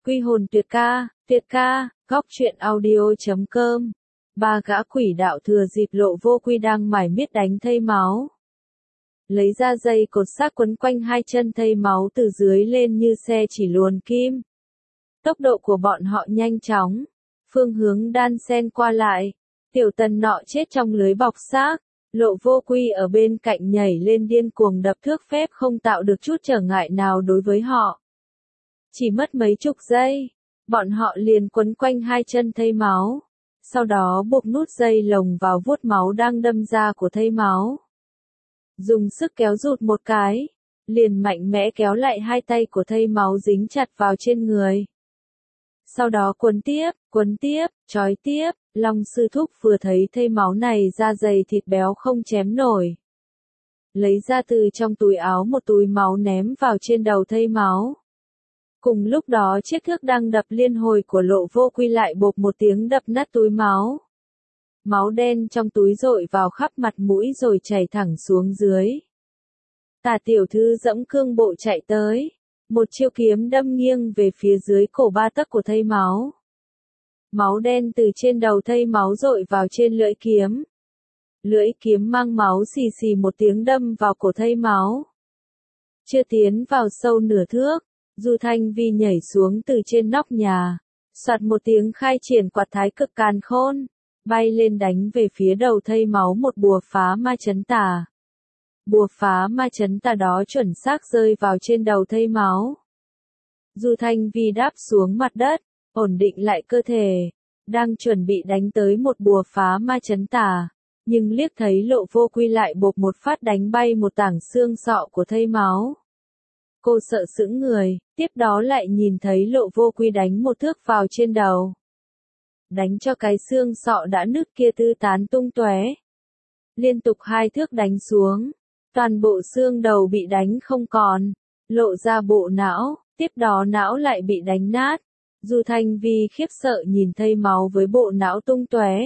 Quy hồn tuyệt ca, góc truyện audio.com. Ba gã quỷ đạo thừa dịp Lộ Vô Quy đang mải miết đánh thây máu. Lấy ra dây cột xác quấn quanh hai chân thây máu từ dưới lên như xe chỉ luồn kim. Tốc độ của bọn họ nhanh chóng, phương hướng đan xen qua lại. Tiểu tần nọ chết trong lưới bọc xác. Lộ Vô Quy ở bên cạnh nhảy lên điên cuồng đập thước phép không tạo được chút trở ngại nào đối với họ. Chỉ mất mấy chục giây, bọn họ liền quấn quanh hai chân thây máu, sau đó buộc nút dây lồng vào vuốt máu đang đâm ra của thây máu. Dùng sức kéo rụt một cái, liền mạnh mẽ kéo lại hai tay của thây máu dính chặt vào trên người. Sau đó quấn tiếp, trói tiếp. Long sư thúc vừa thấy thây máu này da dày thịt béo không chém nổi. Lấy ra từ trong túi áo một túi máu ném vào trên đầu thây máu. Cùng lúc đó chiếc thước đang đập liên hồi của Lộ Vô Quy lại bộp một tiếng đập nát túi máu. Máu đen trong túi dội vào khắp mặt mũi rồi chảy thẳng xuống dưới. Tả tiểu thư dẫm cương bộ chạy tới. Một chiêu kiếm đâm nghiêng về phía dưới cổ ba tấc của thây máu. Máu đen từ trên đầu thây máu dội vào trên lưỡi kiếm. Lưỡi kiếm mang máu xì xì một tiếng đâm vào cổ thây máu. Chưa tiến vào sâu nửa thước, Du Thanh Vi nhảy xuống từ trên nóc nhà, soạt một tiếng khai triển quạt thái cực càn khôn, bay lên đánh về phía đầu thây máu một bùa phá ma chấn tà. Bùa phá ma chấn tà đó chuẩn xác rơi vào trên đầu thây máu. Du Thanh Vi đáp xuống mặt đất, ổn định lại cơ thể, đang chuẩn bị đánh tới một bùa phá ma chấn tà, nhưng liếc thấy Lộ Vô Quy lại bộp một phát đánh bay một tảng xương sọ của thây máu. Cô sợ sững người, tiếp đó lại nhìn thấy Lộ Vô Quy đánh một thước vào trên đầu. Đánh cho cái xương sọ đã nứt kia tứ tán tung tóe. Liên tục hai thước đánh xuống, toàn bộ xương đầu bị đánh không còn, lộ ra bộ não, tiếp đó não lại bị đánh nát. Du Thanh Vi khiếp sợ nhìn thây máu với bộ não tung tóe.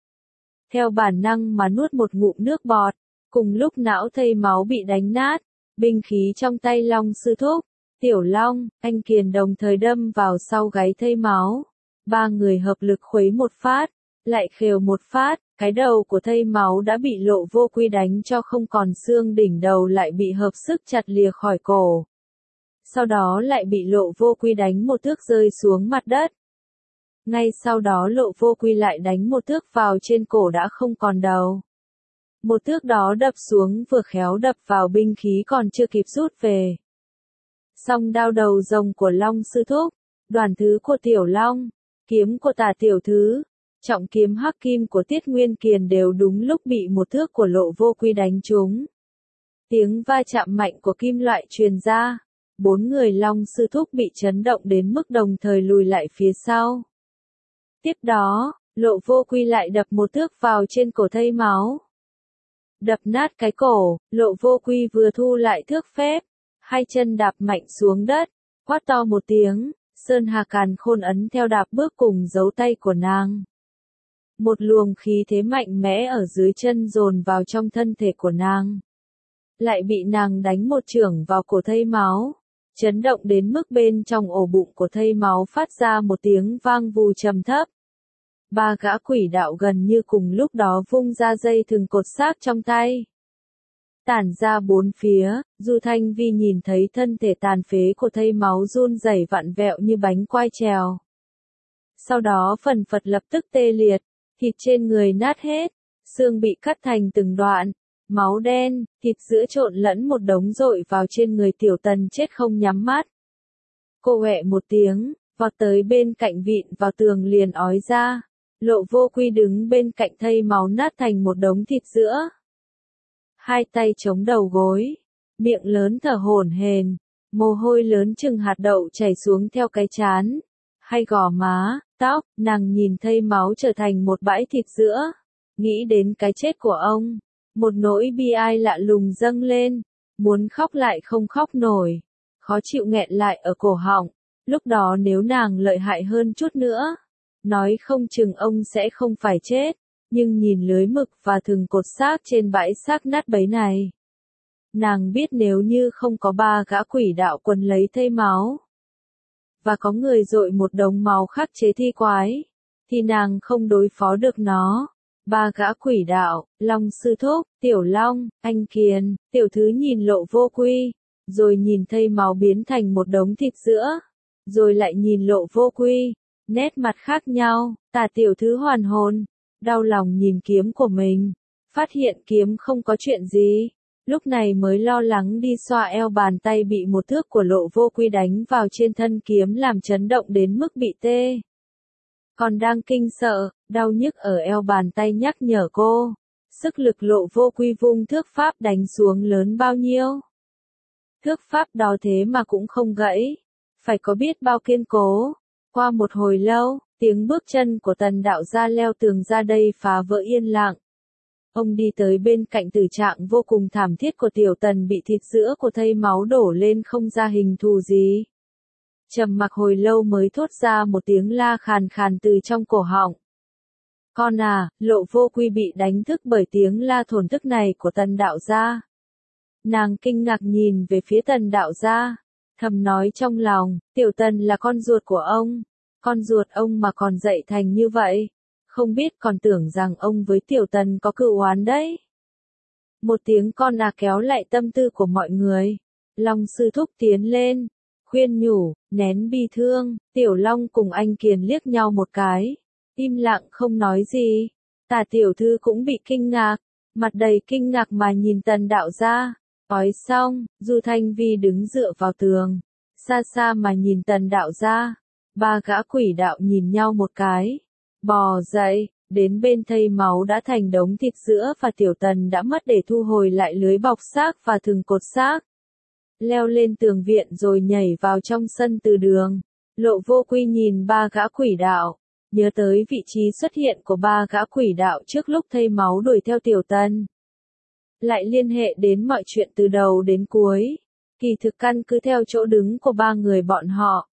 Theo bản năng mà nuốt một ngụm nước bọt, cùng lúc não thây máu bị đánh nát, binh khí trong tay Long sư thúc, Tiểu Long, Anh Kiền đồng thời đâm vào sau gáy thây máu. Ba người hợp lực khuấy một phát, lại khều một phát, cái đầu của thây máu đã bị Lộ Vô Quy đánh cho không còn xương, đỉnh đầu lại bị hợp sức chặt lìa khỏi cổ. Sau đó lại bị Lộ Vô Quy đánh một thước rơi xuống mặt đất. Ngay sau đó Lộ Vô Quy lại đánh một thước vào trên cổ đã không còn đầu. Một thước đó đập xuống vừa khéo đập vào binh khí còn chưa kịp rút về. Song đao đầu rồng của Long sư thúc, đoàn thứ của Tiểu Long, kiếm của Tả tiểu thư, trọng kiếm hắc kim của Tiết Nguyên Kiền đều đúng lúc bị một thước của Lộ Vô Quy đánh trúng. Tiếng va chạm mạnh của kim loại truyền ra. Bốn người Long sư thúc bị chấn động đến mức đồng thời lùi lại phía sau. Tiếp đó, Lộ Vô Quy lại đập một thước vào trên cổ thây máu. Đập nát cái cổ, Lộ Vô Quy vừa thu lại thước phép, hai chân đạp mạnh xuống đất, quát to một tiếng, Sơn Hà Càn Khôn ấn theo đạp bước cùng dấu tay của nàng. Một luồng khí thế mạnh mẽ ở dưới chân dồn vào trong thân thể của nàng. Lại bị nàng đánh một chưởng vào cổ thây máu, chấn động đến mức bên trong ổ bụng của thây máu phát ra một tiếng vang vù trầm thấp. Ba gã quỷ đạo gần như cùng lúc đó vung ra dây thừng cột xác trong tay. Tản ra bốn phía, Du Thanh Vi nhìn thấy thân thể tàn phế của thây máu run rẩy vặn vẹo như bánh quai trèo. Sau đó phần phật lập tức tê liệt, thịt trên người nát hết, xương bị cắt thành từng đoạn. Máu đen, thịt giữa trộn lẫn một đống dội vào trên người Tiểu Tần chết không nhắm mắt. Cô ẹ một tiếng, vọt tới bên cạnh vịn vào tường liền ói ra. Lộ Vô Quy đứng bên cạnh thây máu nát thành một đống thịt giữa. Hai tay chống đầu gối, miệng lớn thở hổn hển, mồ hôi lớn chừng hạt đậu chảy xuống theo cái trán, hay gò má, tóc, nàng nhìn thây máu trở thành một bãi thịt giữa. Nghĩ đến cái chết của ông. Một nỗi bi ai lạ lùng dâng lên, muốn khóc lại không khóc nổi, khó chịu nghẹn lại ở cổ họng. Lúc đó nếu nàng lợi hại hơn chút nữa, nói không chừng ông sẽ không phải chết, nhưng nhìn lưới mực và thừng cột xác trên bãi xác nát bấy này. Nàng biết nếu như không có ba gã quỷ đạo quấn lấy thây máu, và có người dội một đống máu khắc chế thi quái, thì nàng không đối phó được nó. Ba gã quỷ đạo, Long sư thúc, Tiểu Long, anh Kiền, tiểu thứ nhìn Lộ Vô Quy, rồi nhìn thây máu biến thành một đống thịt sữa, rồi lại nhìn Lộ Vô Quy, nét mặt khác nhau, Tả tiểu thứ hoàn hồn, đau lòng nhìn kiếm của mình, phát hiện kiếm không có chuyện gì, lúc này mới lo lắng đi xoa eo, bàn tay bị một thước của Lộ Vô Quy đánh vào trên thân kiếm làm chấn động đến mức bị tê. Còn đang kinh sợ, đau nhức ở eo, bàn tay nhắc nhở cô, sức lực Lộ Vô Quy vung thước pháp đánh xuống lớn bao nhiêu. Thước pháp đó thế mà cũng không gãy, phải có biết bao kiên cố. Qua một hồi lâu, tiếng bước chân của Tần đạo gia leo tường ra đây phá vỡ yên lặng. Ông đi tới bên cạnh tử trạng vô cùng thảm thiết của Tiểu Tần bị thịt sữa của thây máu đổ lên không ra hình thù gì. Trầm mặc hồi lâu mới thốt ra một tiếng la khàn khàn từ trong cổ họng. Con à, Lộ Vô Quy bị đánh thức bởi tiếng la thổn thức này của Tần đạo gia. Nàng kinh ngạc nhìn về phía Tần đạo gia, thầm nói trong lòng, Tiểu Tần là con ruột của ông, con ruột ông mà còn dạy thành như vậy, không biết còn tưởng rằng ông với Tiểu Tần có cựu oán đấy. Một tiếng con à kéo lại tâm tư của mọi người. Long sư thúc tiến lên, khuyên nhủ, nén bi thương. Tiểu Long cùng anh Kiền liếc nhau một cái, im lặng không nói gì. Tả tiểu thư cũng bị kinh ngạc, mặt đầy kinh ngạc mà nhìn Tần đạo gia. Nói xong, Du Thanh Vi đứng dựa vào tường, xa xa mà nhìn Tần đạo gia. Ba gã quỷ đạo nhìn nhau một cái, bò dậy, đến bên thây máu đã thành đống thịt sữa và Tiểu Tần đã mất để thu hồi lại lưới bọc xác và thừng cột xác. Leo lên tường viện rồi nhảy vào trong sân từ đường. Lộ Vô Quy nhìn ba gã quỷ đạo, nhớ tới vị trí xuất hiện của ba gã quỷ đạo trước lúc thây máu đuổi theo Tiểu Tần. Lại liên hệ đến mọi chuyện từ đầu đến cuối, kỳ thực căn cứ theo chỗ đứng của ba người bọn họ.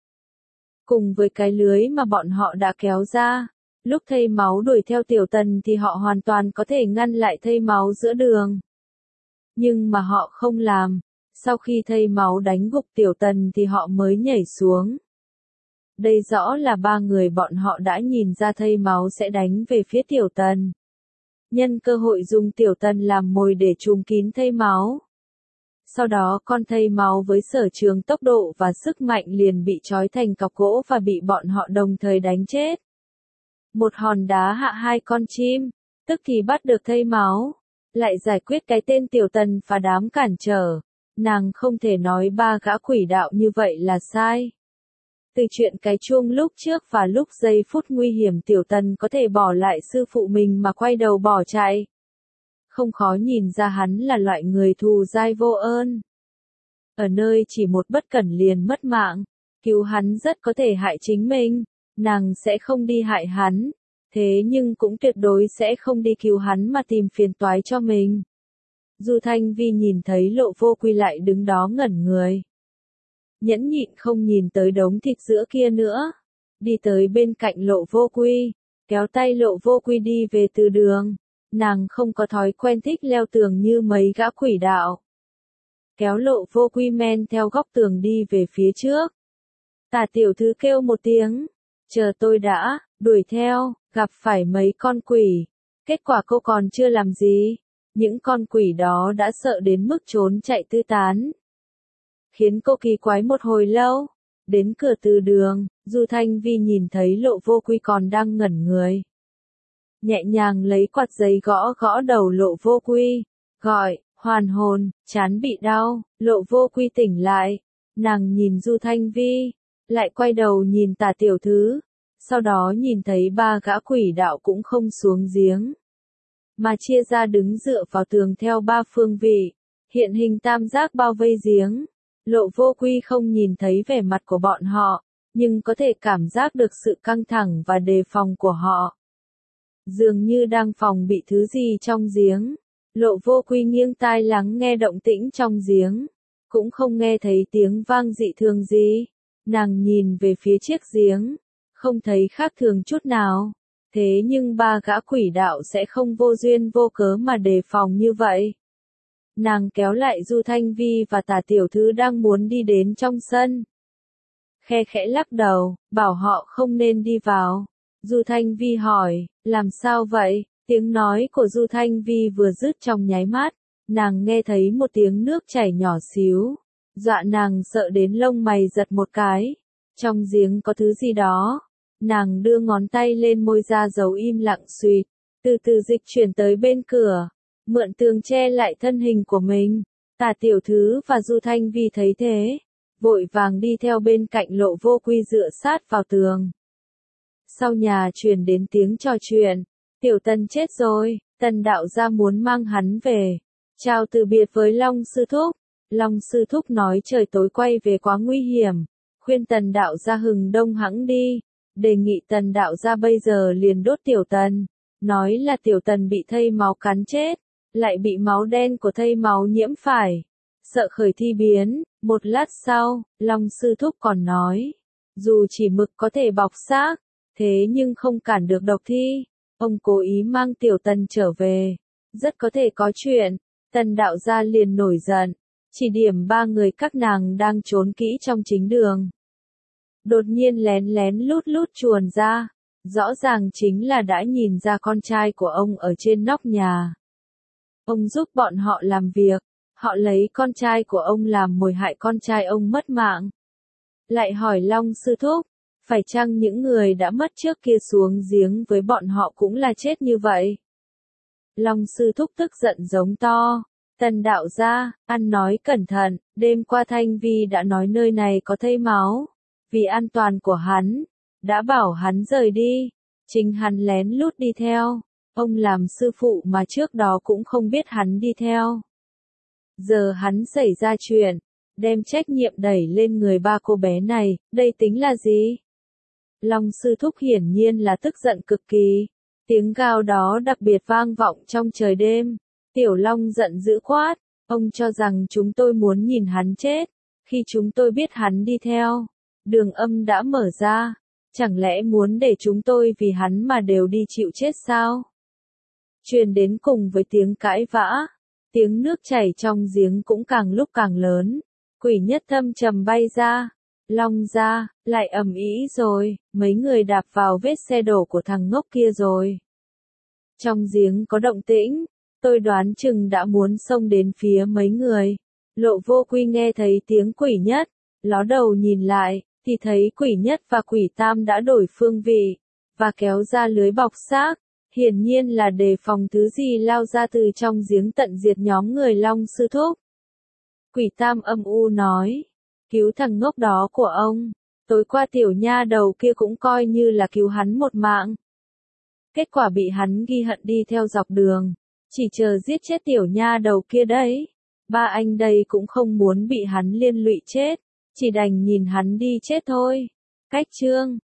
Cùng với cái lưới mà bọn họ đã kéo ra, lúc thây máu đuổi theo Tiểu Tần thì họ hoàn toàn có thể ngăn lại thây máu giữa đường. Nhưng mà họ không làm, sau khi thây máu đánh gục Tiểu Tần thì họ mới nhảy xuống. Đây rõ là ba người bọn họ đã nhìn ra thây máu sẽ đánh về phía Tiểu Tần. Nhân cơ hội dùng Tiểu Tần làm mồi để trùm kín thây máu. Sau đó con thây máu với sở trường tốc độ và sức mạnh liền bị trói thành cọc gỗ và bị bọn họ đồng thời đánh chết. Một hòn đá hạ hai con chim, tức thì bắt được thây máu, lại giải quyết cái tên Tiểu Tần và đám cản trở. Nàng không thể nói ba gã quỷ đạo như vậy là sai. Từ chuyện cái chuông lúc trước và lúc giây phút nguy hiểm Tiểu Tần có thể bỏ lại sư phụ mình mà quay đầu bỏ chạy. Không khó nhìn ra hắn là loại người thù dai vô ơn. Ở nơi chỉ một bất cẩn liền mất mạng, cứu hắn rất có thể hại chính mình, nàng sẽ không đi hại hắn, thế nhưng cũng tuyệt đối sẽ không đi cứu hắn mà tìm phiền toái cho mình. Du Thanh Vi nhìn thấy Lộ Vô Quy lại đứng đó ngẩn người. Nhẫn nhịn không nhìn tới đống thịt sữa kia nữa. Đi tới bên cạnh Lộ Vô Quy, kéo tay Lộ Vô Quy đi về từ đường. Nàng không có thói quen thích leo tường như mấy gã quỷ đạo. Kéo Lộ Vô Quy men theo góc tường đi về phía trước. Tả tiểu thư kêu một tiếng, chờ tôi đã, đuổi theo, gặp phải mấy con quỷ. Kết quả cô còn chưa làm gì. Những con quỷ đó đã sợ đến mức trốn chạy tứ tán. Khiến cô kỳ quái một hồi lâu. Đến cửa từ đường, Du Thanh Vi nhìn thấy Lộ Vô Quy còn đang ngẩn người. Nhẹ nhàng lấy quạt giấy gõ gõ đầu Lộ Vô Quy, gọi, hoàn hồn, trán bị đau, Lộ Vô Quy tỉnh lại. Nàng nhìn Du Thanh Vi, lại quay đầu nhìn Tả tiểu thư, sau đó nhìn thấy ba gã quỷ đạo cũng không xuống giếng, mà chia ra đứng dựa vào tường theo ba phương vị, hiện hình tam giác bao vây giếng. Lộ Vô Quy không nhìn thấy vẻ mặt của bọn họ, nhưng có thể cảm giác được sự căng thẳng và đề phòng của họ. Dường như đang phòng bị thứ gì trong giếng. Lộ Vô Quy nghiêng tai lắng nghe động tĩnh trong giếng, cũng không nghe thấy tiếng vang dị thường gì. Nàng nhìn về phía chiếc giếng, không thấy khác thường chút nào. Thế nhưng ba gã quỷ đạo sẽ không vô duyên vô cớ mà đề phòng như vậy. Nàng kéo lại Du Thanh Vi và Tả tiểu thư đang muốn đi đến trong sân. khe khẽ lắc đầu, bảo họ không nên đi vào. Du Thanh Vi hỏi, làm sao vậy? Tiếng nói của Du Thanh Vi vừa dứt trong nháy mắt, nàng nghe thấy một tiếng nước chảy nhỏ xíu, dọa nàng sợ đến lông mày giật một cái. Trong giếng có thứ gì đó. Nàng đưa ngón tay lên môi ra dấu im lặng suýt, từ từ dịch chuyển tới bên cửa, mượn tường che lại thân hình của mình. Tả tiểu thư và Du Thanh Vi thấy thế, vội vàng đi theo bên cạnh Lộ Vô Quy dựa sát vào tường. Sau nhà truyền đến tiếng trò chuyện, Tiểu Tần chết rồi, Tần đạo gia muốn mang hắn về, chào từ biệt với Long sư thúc. Long sư thúc nói trời tối quay về quá nguy hiểm, khuyên Tần đạo gia hừng đông hẵng đi, đề nghị Tần đạo gia bây giờ liền đốt Tiểu Tần, nói là Tiểu Tần bị thây máu cắn chết, lại bị máu đen của thây máu nhiễm phải, sợ khởi thi biến. Một lát sau, Long sư thúc còn nói, dù chỉ mực có thể bọc xác, thế nhưng không cản được độc thi, ông cố ý mang Tiểu Tần trở về, rất có thể có chuyện. Tần đạo gia liền nổi giận, chỉ điểm ba người các nàng đang trốn kỹ trong chính đường. Đột nhiên lén lén lút lút chuồn ra, rõ ràng chính là đã nhìn ra con trai của ông ở trên nóc nhà. Ông giúp bọn họ làm việc, họ lấy con trai của ông làm mồi hại con trai ông mất mạng. Lại hỏi Long sư thúc, phải chăng những người đã mất trước kia xuống giếng với bọn họ cũng là chết như vậy? Long sư thúc tức giận giống to, Tần đạo gia, ăn nói cẩn thận, đêm qua Thanh Vi đã nói nơi này có thây máu, vì an toàn của hắn, đã bảo hắn rời đi, chính hắn lén lút đi theo, ông làm sư phụ mà trước đó cũng không biết hắn đi theo. Giờ hắn xảy ra chuyện, đem trách nhiệm đẩy lên người ba cô bé này, đây tính là gì? Long sư thúc hiển nhiên là tức giận cực kỳ, tiếng gào đó đặc biệt vang vọng trong trời đêm. Tiểu Long giận dữ quát, ông cho rằng chúng tôi muốn nhìn hắn chết, khi chúng tôi biết hắn đi theo, đường âm đã mở ra, chẳng lẽ muốn để chúng tôi vì hắn mà đều đi chịu chết sao? Truyền đến cùng với tiếng cãi vã, tiếng nước chảy trong giếng cũng càng lúc càng lớn, Quỷ Nhất thâm trầm bay ra, Long ra, lại ầm ĩ rồi, mấy người đạp vào vết xe đổ của thằng ngốc kia rồi. Trong giếng có động tĩnh, tôi đoán chừng đã muốn xông đến phía mấy người. Lộ Vô Quy nghe thấy tiếng Quỷ Nhất, ló đầu nhìn lại, thì thấy Quỷ Nhất và Quỷ Tam đã đổi phương vị, và kéo ra lưới bọc xác, hiển nhiên là đề phòng thứ gì lao ra từ trong giếng tận diệt nhóm người Long sư thúc. Quỷ Tam âm u nói, cứu thằng ngốc đó của ông, tối qua tiểu nha đầu kia cũng coi như là cứu hắn một mạng. Kết quả bị hắn ghi hận đi theo dọc đường, chỉ chờ giết chết tiểu nha đầu kia đấy. Ba anh đây cũng không muốn bị hắn liên lụy chết, chỉ đành nhìn hắn đi chết thôi. Cách chương